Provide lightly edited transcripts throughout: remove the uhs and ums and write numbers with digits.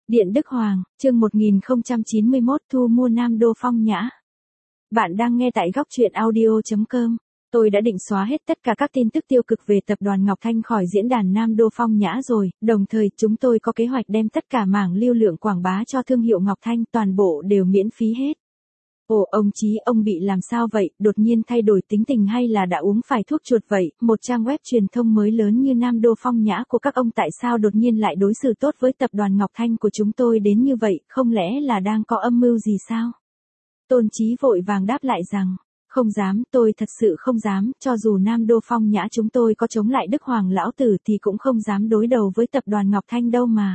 Điện Đức Hoàng, chương 1091 thu mua Nam Đô Phong Nhã. Bạn đang nghe tại góc truyện audio.com. Tôi đã định xóa hết tất cả các tin tức tiêu cực về tập đoàn Ngọc Thanh khỏi diễn đàn Nam Đô Phong Nhã rồi, đồng thời chúng tôi có kế hoạch đem tất cả mảng lưu lượng quảng bá cho thương hiệu Ngọc Thanh toàn bộ đều miễn phí hết. Ồ ông Chí, ông bị làm sao vậy, đột nhiên thay đổi tính tình hay là đã uống phải thuốc chuột vậy? Một trang web truyền thông mới lớn như Nam Đô Phong Nhã của các ông tại sao đột nhiên lại đối xử tốt với tập đoàn Ngọc Thanh của chúng tôi đến như vậy, không lẽ là đang có âm mưu gì sao? Tôn Chí vội vàng đáp lại rằng, không dám, tôi thật sự không dám, cho dù Nam Đô Phong Nhã chúng tôi có chống lại Đức Hoàng Lão Tử thì cũng không dám đối đầu với tập đoàn Ngọc Thanh đâu mà.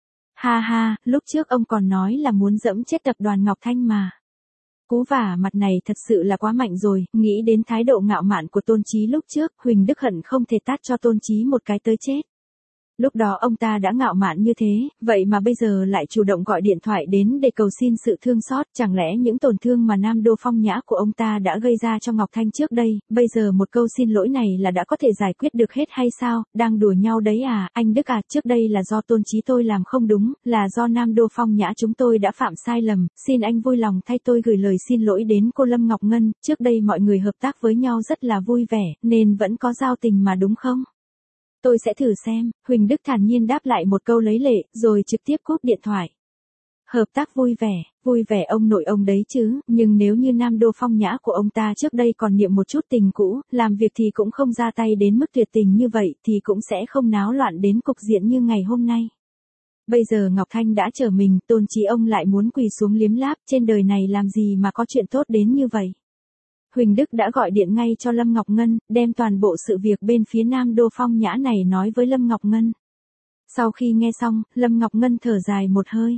Ha ha, lúc trước ông còn nói là muốn dẫm chết tập đoàn Ngọc Thanh mà. Cú vả mặt này thật sự là quá mạnh rồi, nghĩ đến thái độ ngạo mạn của Tôn Chí lúc trước, Huỳnh Đức hận không thể tát cho Tôn Chí một cái tới chết. Lúc đó ông ta đã ngạo mạn như thế, vậy mà bây giờ lại chủ động gọi điện thoại đến để cầu xin sự thương xót, chẳng lẽ những tổn thương mà Nam Đô Phong Nhã của ông ta đã gây ra cho Ngọc Thanh trước đây, bây giờ một câu xin lỗi này là đã có thể giải quyết được hết hay sao, đang đùa nhau đấy à, anh Đức à, trước đây là do Tôn Chí tôi làm không đúng, là do Nam Đô Phong Nhã chúng tôi đã phạm sai lầm, xin anh vui lòng thay tôi gửi lời xin lỗi đến cô Lâm Ngọc Ngân, trước đây mọi người hợp tác với nhau rất là vui vẻ, nên vẫn có giao tình mà đúng không? Tôi sẽ thử xem, Huỳnh Đức thản nhiên đáp lại một câu lấy lệ, rồi trực tiếp cúp điện thoại. Hợp tác vui vẻ ông nội ông đấy chứ, nhưng nếu như Nam Đô Phong Nhã của ông ta trước đây còn niệm một chút tình cũ, làm việc thì cũng không ra tay đến mức tuyệt tình như vậy, thì cũng sẽ không náo loạn đến cục diện như ngày hôm nay. Bây giờ Ngọc Thanh đã trở mình, Tôn Chí ông lại muốn quỳ xuống liếm láp, trên đời này làm gì mà có chuyện tốt đến như vậy. Huỳnh Đức đã gọi điện ngay cho Lâm Ngọc Ngân, đem toàn bộ sự việc bên phía Nam Đô Phong Nhã này nói với Lâm Ngọc Ngân. Sau khi nghe xong, Lâm Ngọc Ngân thở dài một hơi.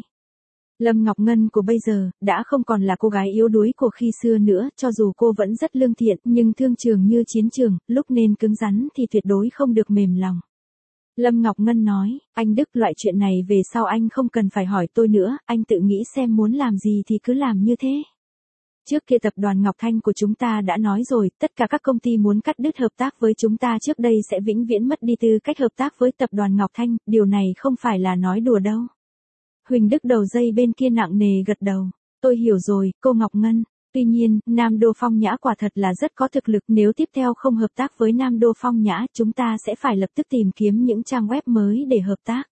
Lâm Ngọc Ngân của bây giờ, đã không còn là cô gái yếu đuối của khi xưa nữa, cho dù cô vẫn rất lương thiện, nhưng thương trường như chiến trường, lúc nên cứng rắn thì tuyệt đối không được mềm lòng. Lâm Ngọc Ngân nói, anh Đức loại chuyện này về sau anh không cần phải hỏi tôi nữa, anh tự nghĩ xem muốn làm gì thì cứ làm như thế. Trước kia tập đoàn Ngọc Thanh của chúng ta đã nói rồi, tất cả các công ty muốn cắt đứt hợp tác với chúng ta trước đây sẽ vĩnh viễn mất đi tư cách hợp tác với tập đoàn Ngọc Thanh, điều này không phải là nói đùa đâu. Huỳnh Đức đầu dây bên kia nặng nề gật đầu, tôi hiểu rồi, cô Ngọc Ngân. Tuy nhiên, Nam Đô Phong Nhã quả thật là rất có thực lực, nếu tiếp theo không hợp tác với Nam Đô Phong Nhã, chúng ta sẽ phải lập tức tìm kiếm những trang web mới để hợp tác.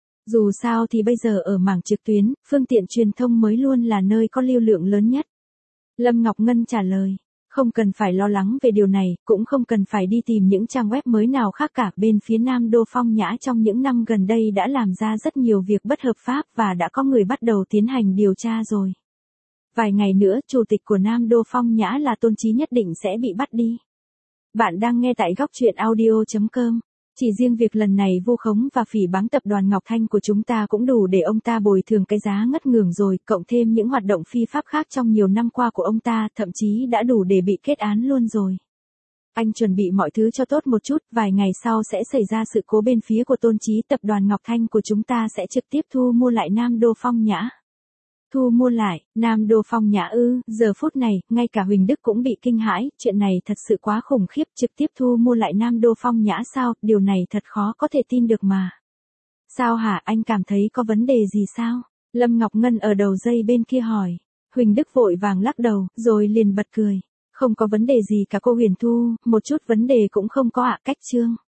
Dù sao thì bây giờ ở mảng trực tuyến, phương tiện truyền thông mới luôn là nơi có lưu lượng lớn nhất. Lâm Ngọc Ngân trả lời, không cần phải lo lắng về điều này, cũng không cần phải đi tìm những trang web mới nào khác cả, bên phía Nam Đô Phong Nhã trong những năm gần đây đã làm ra rất nhiều việc bất hợp pháp và đã có người bắt đầu tiến hành điều tra rồi. Vài ngày nữa, chủ tịch của Nam Đô Phong Nhã là Tôn Chí nhất định sẽ bị bắt đi. Bạn đang nghe tại góc truyện audio.com. Chỉ riêng việc lần này vu khống và phỉ báng tập đoàn Ngọc Thanh của chúng ta cũng đủ để ông ta bồi thường cái giá ngất ngưởng rồi, cộng thêm những hoạt động phi pháp khác trong nhiều năm qua của ông ta, thậm chí đã đủ để bị kết án luôn rồi. Anh chuẩn bị mọi thứ cho tốt một chút, vài ngày sau sẽ xảy ra sự cố bên phía của Tôn Chí, tập đoàn Ngọc Thanh của chúng ta sẽ trực tiếp thu mua lại Nam Đô Phong Nhã. Thu mua lại, Nam Đô Phong Nhã ư, giờ phút này, ngay cả Huỳnh Đức cũng bị kinh hãi, chuyện này thật sự quá khủng khiếp, trực tiếp thu mua lại Nam Đô Phong Nhã sao, điều này thật khó có thể tin được mà. Sao hả, anh cảm thấy có vấn đề gì sao? Lâm Ngọc Ngân ở đầu dây bên kia hỏi. Huỳnh Đức vội vàng lắc đầu, rồi liền bật cười. Không có vấn đề gì cả cô Huyền Thu, một chút vấn đề cũng không có ạ, cách chương.